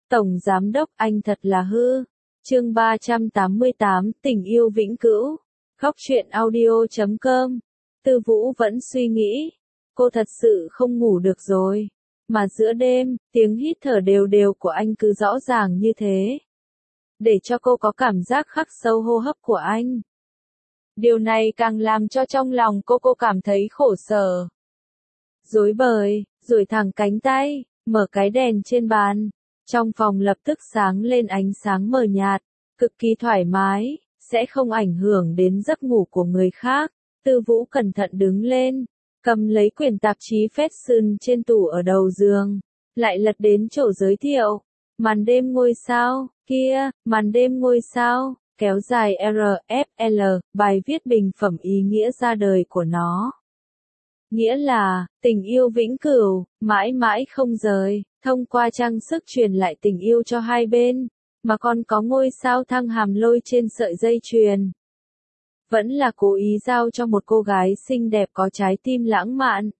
Tổng Giám đốc anh thật là hư. Chương 388, tình yêu vĩnh cửu. Khóc chuyện audio.com. Tư Vũ vẫn suy nghĩ. Cô thật sự không ngủ được rồi. Mà giữa đêm, tiếng hít thở đều đều của anh cứ rõ ràng như thế. Để cho cô có cảm giác khắc sâu hô hấp của anh. Điều này càng làm cho trong lòng cô cảm thấy khổ sở. Rối bời, duỗi thẳng cánh tay, mở cái đèn trên bàn. Trong phòng lập tức sáng lên ánh sáng mờ nhạt, cực kỳ thoải mái, sẽ không ảnh hưởng đến giấc ngủ của người khác. Tư Vũ cẩn thận đứng lên, cầm lấy quyển tạp chí fashion trên tủ ở đầu giường, lại lật đến chỗ giới thiệu. Màn đêm ngôi sao, kia, màn đêm ngôi sao, kéo dài RFL, bài viết bình phẩm ý nghĩa ra đời của nó. Nghĩa là, tình yêu vĩnh cửu, mãi mãi không rời, thông qua trang sức truyền lại tình yêu cho hai bên, mà còn có ngôi sao thăng hàm lôi trên sợi dây chuyền. Vẫn là cố ý giao cho một cô gái xinh đẹp có trái tim lãng mạn.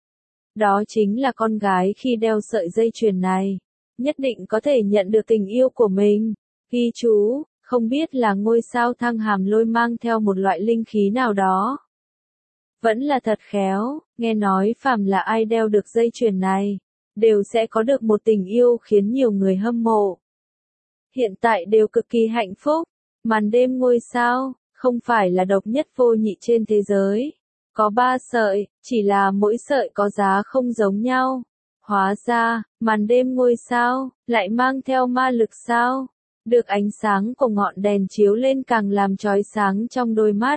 Đó chính là con gái khi đeo sợi dây chuyền này, nhất định có thể nhận được tình yêu của mình. Ghi chú, không biết là ngôi sao thăng hàm lôi mang theo một loại linh khí nào đó. Vẫn là thật khéo, nghe nói phàm là ai đeo được dây chuyền này, đều sẽ có được một tình yêu khiến nhiều người hâm mộ. Hiện tại đều cực kỳ hạnh phúc. Màn đêm ngôi sao, không phải là độc nhất vô nhị trên thế giới. Có 3 sợi, chỉ là mỗi sợi có giá không giống nhau. Hóa ra, màn đêm ngôi sao, lại mang theo ma lực sao? Được ánh sáng của ngọn đèn chiếu lên càng làm chói sáng trong đôi mắt.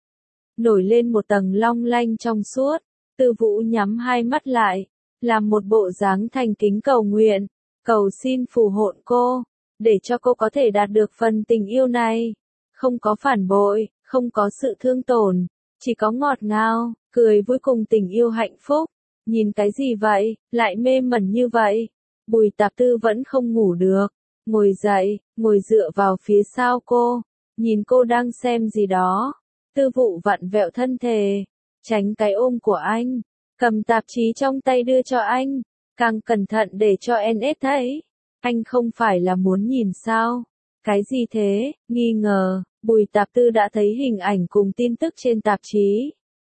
Nổi lên một tầng long lanh trong suốt, Tư Vũ nhắm hai mắt lại, làm một bộ dáng thành kính cầu nguyện, cầu xin phù hộ cô, để cho cô có thể đạt được phần tình yêu này. Không có phản bội, không có sự thương tổn, chỉ có ngọt ngào, cười vui cùng tình yêu hạnh phúc. Nhìn cái gì vậy, lại mê mẩn như vậy? Bùi Tạp Tư vẫn không ngủ được, ngồi dậy, ngồi dựa vào phía sau cô, nhìn cô đang xem gì đó. Tư Vũ vặn vẹo thân thể, tránh cái ôm của anh, cầm tạp chí trong tay đưa cho anh, càng cẩn thận để cho NS thấy. Anh không phải là muốn nhìn sao? Cái gì thế? Nghi ngờ, Bùi Tạp Tư đã thấy hình ảnh cùng tin tức trên tạp chí.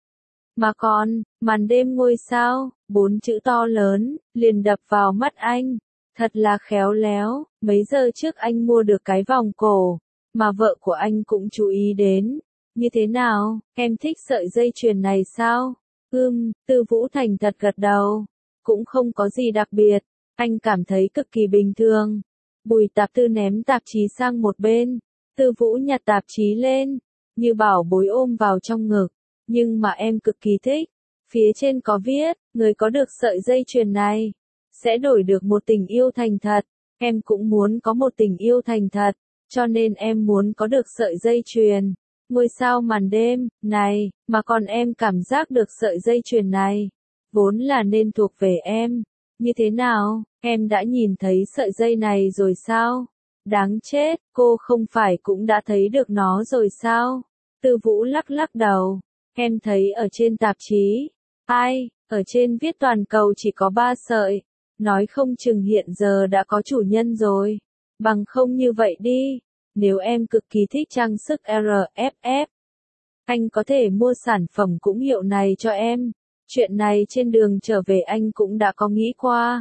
Mà còn, màn đêm ngôi sao, 4 chữ to lớn, liền đập vào mắt anh. Thật là khéo léo, mấy giờ trước anh mua được cái vòng cổ, mà vợ của anh cũng chú ý đến. Như thế nào, em thích sợi dây chuyền này sao? Tư Vũ thành thật gật đầu. Cũng không có gì đặc biệt, anh cảm thấy cực kỳ bình thường. Bùi Tạp Tư ném tạp chí sang một bên. Tư Vũ nhặt tạp chí lên, như bảo bối ôm vào trong ngực. Nhưng mà em cực kỳ thích. Phía trên có viết, người có được sợi dây chuyền này, sẽ đổi được một tình yêu thành thật. Em cũng muốn có một tình yêu thành thật, cho nên em muốn có được sợi dây chuyền. Ngôi sao màn đêm, này, mà còn em cảm giác được sợi dây chuyền này, vốn là nên thuộc về em. Như thế nào, em đã nhìn thấy sợi dây này rồi sao? Đáng chết, cô không phải cũng đã thấy được nó rồi sao? Tư Vũ lắc lắc đầu, em thấy ở trên tạp chí. Ai, ở trên viết toàn cầu chỉ có 3 sợi, nói không chừng hiện giờ đã có chủ nhân rồi. Bằng không như vậy đi. Nếu em cực kỳ thích trang sức RFF, anh có thể mua sản phẩm cũng hiệu này cho em. Chuyện này trên đường trở về anh cũng đã có nghĩ qua.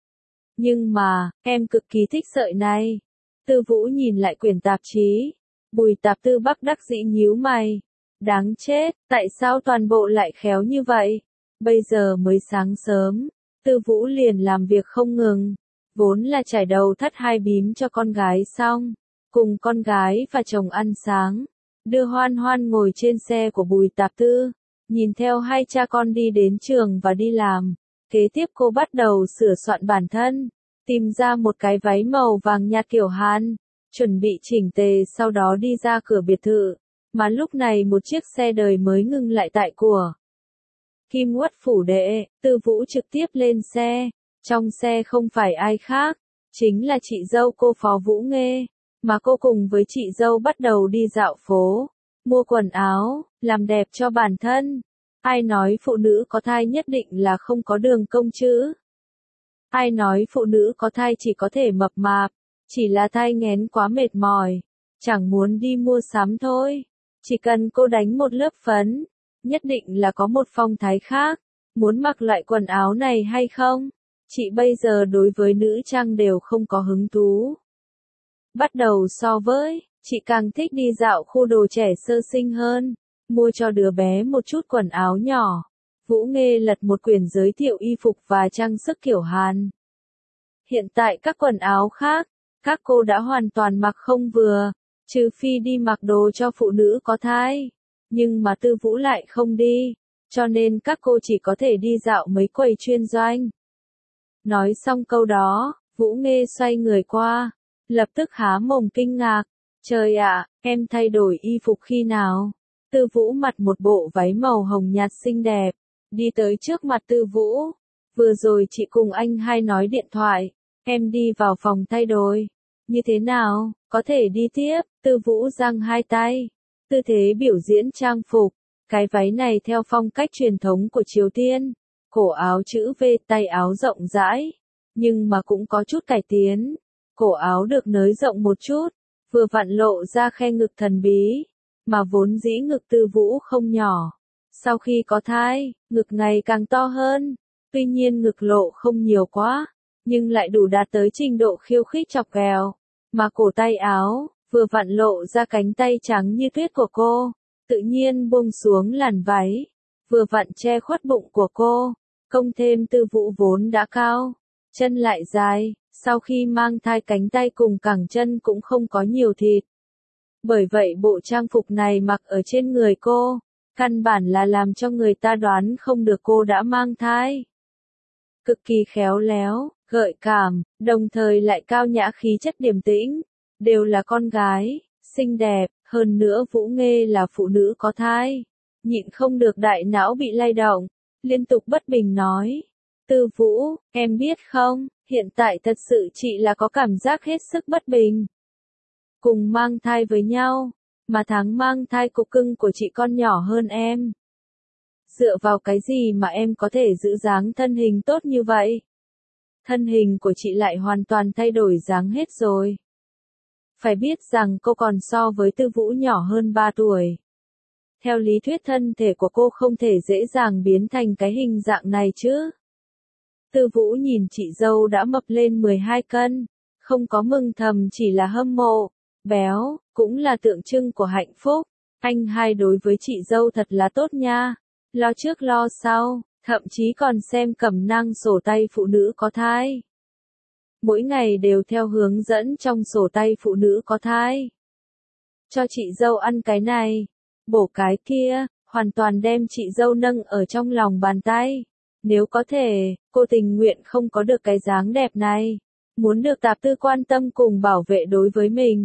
Nhưng mà, em cực kỳ thích sợi này. Tư Vũ nhìn lại quyển tạp chí. Bùi Tạp Tư bất đắc dĩ nhíu mày. Đáng chết, tại sao toàn bộ lại khéo như vậy? Bây giờ mới sáng sớm, Tư Vũ liền làm việc không ngừng. Vốn là trải đầu thắt 2 bím cho con gái xong. Cùng con gái và chồng ăn sáng, đưa Hoan Hoan ngồi trên xe của Bùi Tạp Tư, nhìn theo hai cha con đi đến trường và đi làm. Kế tiếp cô bắt đầu sửa soạn bản thân, tìm ra một cái váy màu vàng nhạt kiểu Hàn, chuẩn bị chỉnh tề sau đó đi ra cửa biệt thự. Mà lúc này một chiếc xe đời mới ngừng lại tại của Kim Uất phủ đệ. Tư Vũ trực tiếp lên xe, trong xe không phải ai khác, chính là chị dâu cô Phó Vũ Nghê. Mà cô cùng với chị dâu bắt đầu đi dạo phố, mua quần áo, làm đẹp cho bản thân. Ai nói phụ nữ có thai nhất định là không có đường công chứ? Ai nói phụ nữ có thai chỉ có thể mập mạp, chỉ là thai nghén quá mệt mỏi, chẳng muốn đi mua sắm thôi. Chỉ cần cô đánh một lớp phấn, nhất định là có một phong thái khác. Muốn mặc loại quần áo này hay không? Chị bây giờ đối với nữ trang đều không có hứng thú. Bắt đầu so với, chị càng thích đi dạo khu đồ trẻ sơ sinh hơn, mua cho đứa bé một chút quần áo nhỏ. Vũ Nghê lật một quyển giới thiệu y phục và trang sức kiểu Hàn. Hiện tại các quần áo khác, các cô đã hoàn toàn mặc không vừa, trừ phi đi mặc đồ cho phụ nữ có thai. Nhưng mà Tư Vũ lại không đi, cho nên các cô chỉ có thể đi dạo mấy quầy chuyên doanh. Nói xong câu đó, Vũ Nghê xoay người qua, lập tức há mồm kinh ngạc. Trời ạ, em thay đổi y phục khi nào? Tư Vũ mặc một bộ váy màu hồng nhạt xinh đẹp, đi tới trước mặt Tư Vũ. Vừa rồi chị cùng anh hai nói điện thoại, em đi vào phòng thay đổi. Như thế nào, có thể đi tiếp? Tư Vũ giang hai tay, tư thế biểu diễn trang phục. Cái váy này theo phong cách truyền thống của Triều Tiên, cổ áo chữ V, tay áo rộng rãi, nhưng mà cũng có chút cải tiến. Cổ áo được nới rộng một chút, vừa vặn lộ ra khe ngực thần bí, mà vốn dĩ ngực Tư Vũ không nhỏ. Sau khi có thai, ngực ngày càng to hơn, tuy nhiên ngực lộ không nhiều quá, nhưng lại đủ đạt tới trình độ khiêu khích chọc ghẹo. Mà cổ tay áo, vừa vặn lộ ra cánh tay trắng như tuyết của cô, tự nhiên buông xuống làn váy, vừa vặn che khuất bụng của cô, công thêm Tư Vũ vốn đã cao, chân lại dài, sau khi mang thai cánh tay cùng cẳng chân cũng không có nhiều thịt. Bởi vậy bộ trang phục này mặc ở trên người cô, căn bản là làm cho người ta đoán không được cô đã mang thai. Cực kỳ khéo léo, gợi cảm, đồng thời lại cao nhã khí chất điềm tĩnh, đều là con gái, xinh đẹp, hơn nữa Vũ Nghê là phụ nữ có thai. Nhịn không được đại não bị lay động, liên tục bất bình nói. Tư Vũ, em biết không, hiện tại thật sự chị là có cảm giác hết sức bất bình. Cùng mang thai với nhau, mà tháng mang thai cục cưng của chị con nhỏ hơn em. Dựa vào cái gì mà em có thể giữ dáng thân hình tốt như vậy? Thân hình của chị lại hoàn toàn thay đổi dáng hết rồi. Phải biết rằng cô còn so với Tư Vũ nhỏ hơn 3 tuổi. Theo lý thuyết thân thể của cô không thể dễ dàng biến thành cái hình dạng này chứ. Tư Vũ nhìn chị dâu đã mập lên 12 cân, không có mừng thầm chỉ là hâm mộ, béo, cũng là tượng trưng của hạnh phúc. Anh hai đối với chị dâu thật là tốt nha, lo trước lo sau, thậm chí còn xem cẩm nang sổ tay phụ nữ có thai. Mỗi ngày đều theo hướng dẫn trong sổ tay phụ nữ có thai. Cho chị dâu ăn cái này, bổ cái kia, hoàn toàn đem chị dâu nâng ở trong lòng bàn tay. Nếu có thể, cô tình nguyện không có được cái dáng đẹp này, muốn được tạp tư quan tâm cùng bảo vệ đối với mình.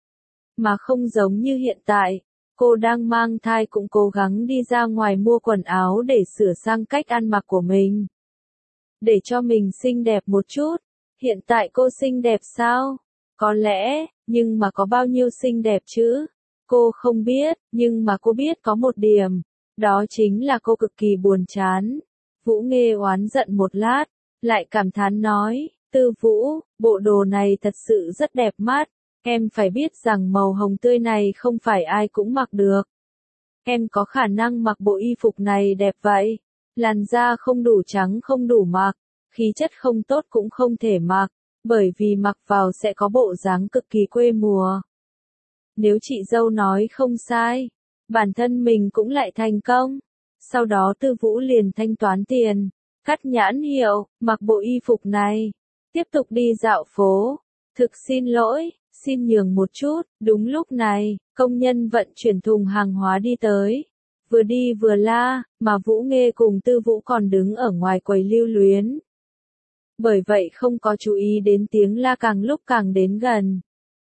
Mà không giống như hiện tại, cô đang mang thai cũng cố gắng đi ra ngoài mua quần áo để sửa sang cách ăn mặc của mình. Để cho mình xinh đẹp một chút. Hiện tại cô xinh đẹp sao? Có lẽ, nhưng mà có bao nhiêu xinh đẹp chứ? Cô không biết, nhưng mà cô biết có một điểm, đó chính là cô cực kỳ buồn chán. Vũ Nghê oán giận một lát, lại cảm thán nói, Tư Vũ, bộ đồ này thật sự rất đẹp mắt, em phải biết rằng màu hồng tươi này không phải ai cũng mặc được. Em có khả năng mặc bộ y phục này đẹp vậy, làn da không đủ trắng không đủ mặc, khí chất không tốt cũng không thể mặc, bởi vì mặc vào sẽ có bộ dáng cực kỳ quê mùa. Nếu chị dâu nói không sai, bản thân mình cũng lại thành công. Sau đó Tư Vũ liền thanh toán tiền, cắt nhãn hiệu, mặc bộ y phục này, tiếp tục đi dạo phố. Thực xin lỗi, xin nhường một chút. Đúng lúc này, công nhân vận chuyển thùng hàng hóa đi tới, vừa đi vừa la, mà Vũ Nghê cùng Tư Vũ còn đứng ở ngoài quầy lưu luyến. Bởi vậy không có chú ý đến tiếng la càng lúc càng đến gần.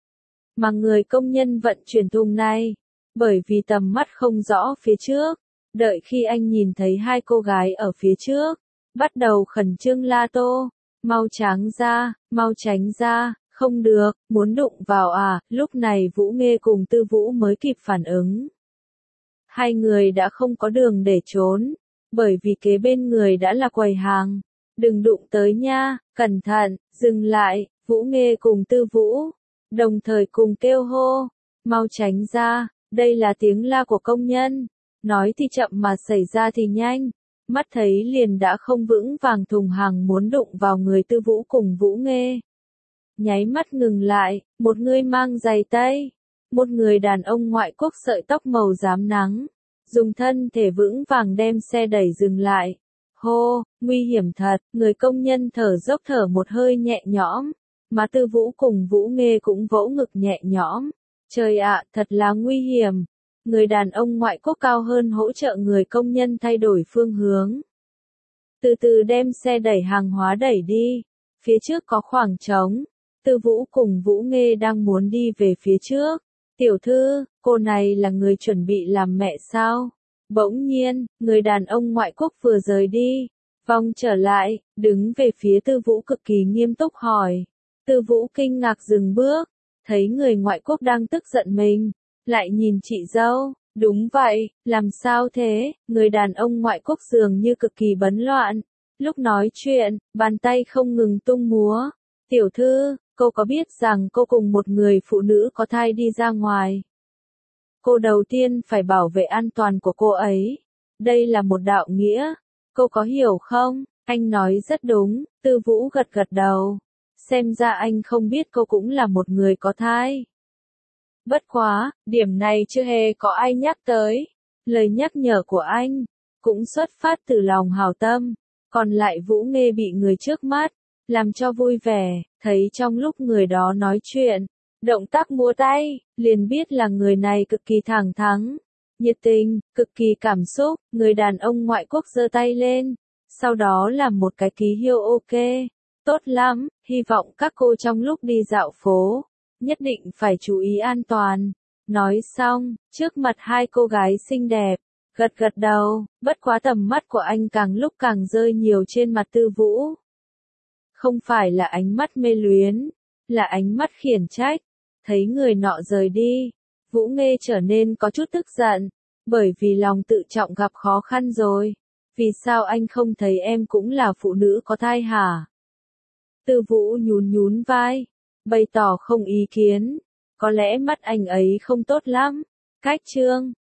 Mà người công nhân vận chuyển thùng này, bởi vì tầm mắt không rõ phía trước, đợi khi anh nhìn thấy hai cô gái ở phía trước, bắt đầu khẩn trương la tô, mau tránh ra, không được, muốn đụng vào à, lúc này Vũ Nghê cùng Tư Vũ mới kịp phản ứng. Hai người đã không có đường để trốn, bởi vì kế bên người đã là quầy hàng, đừng đụng tới nha, cẩn thận, dừng lại, Vũ Nghê cùng Tư Vũ, đồng thời cùng kêu hô, mau tránh ra, đây là tiếng la của công nhân, nói thì chậm mà xảy ra thì nhanh, mắt thấy liền đã không vững vàng thùng hàng muốn đụng vào người Tư Vũ cùng Vũ Nghê. Nháy mắt ngừng lại, một người mang giày tây, một người đàn ông ngoại quốc sợi tóc màu rám nắng, dùng thân thể vững vàng đem xe đẩy dừng lại. Hô, nguy hiểm thật, người công nhân thở dốc thở một hơi nhẹ nhõm, mà Tư Vũ cùng Vũ Nghê cũng vỗ ngực nhẹ nhõm. Trời ạ, thật là nguy hiểm. Người đàn ông ngoại quốc cao hơn hỗ trợ người công nhân thay đổi phương hướng. Từ từ đem xe đẩy hàng hóa đẩy đi. Phía trước có khoảng trống. Tư Vũ cùng Vũ Nghê đang muốn đi về phía trước. Tiểu thư, cô này là người chuẩn bị làm mẹ sao? Bỗng nhiên, người đàn ông ngoại quốc vừa rời đi. Vòng trở lại, đứng về phía Tư Vũ cực kỳ nghiêm túc hỏi. Tư Vũ kinh ngạc dừng bước. Thấy người ngoại quốc đang tức giận mình. Lại nhìn chị dâu. Đúng vậy, làm sao thế? Người đàn ông ngoại quốc dường như cực kỳ bấn loạn. Lúc nói chuyện, bàn tay không ngừng tung múa. Tiểu thư, cô có biết rằng cô cùng một người phụ nữ có thai đi ra ngoài? Cô đầu tiên phải bảo vệ an toàn của cô ấy. Đây là một đạo nghĩa. Cô có hiểu không? Anh nói rất đúng, Tư Vũ gật gật đầu. Xem ra anh không biết cô cũng là một người có thai. Bất quá, điểm này chưa hề có ai nhắc tới. Lời nhắc nhở của anh cũng xuất phát từ lòng hảo tâm. Còn lại Vũ Nghê bị người trước mắt làm cho vui vẻ, thấy trong lúc người đó nói chuyện, động tác múa tay, liền biết là người này cực kỳ thẳng thắn, nhiệt tình, cực kỳ cảm xúc. Người đàn ông ngoại quốc giơ tay lên, sau đó làm một cái ký hiệu ok. Tốt lắm, hy vọng các cô trong lúc đi dạo phố nhất định phải chú ý an toàn. Nói xong, trước mặt hai cô gái xinh đẹp, gật gật đầu, bất quá tầm mắt của anh càng lúc càng rơi nhiều trên mặt Tư Vũ. Không phải là ánh mắt mê luyến, là ánh mắt khiển trách. Thấy người nọ rời đi, Vũ Nghê trở nên có chút tức giận, bởi vì lòng tự trọng gặp khó khăn rồi. Vì sao anh không thấy em cũng là phụ nữ có thai hả? Tư Vũ nhún nhún vai, bày tỏ không ý kiến. Có lẽ mắt anh ấy không tốt lắm. Cách chương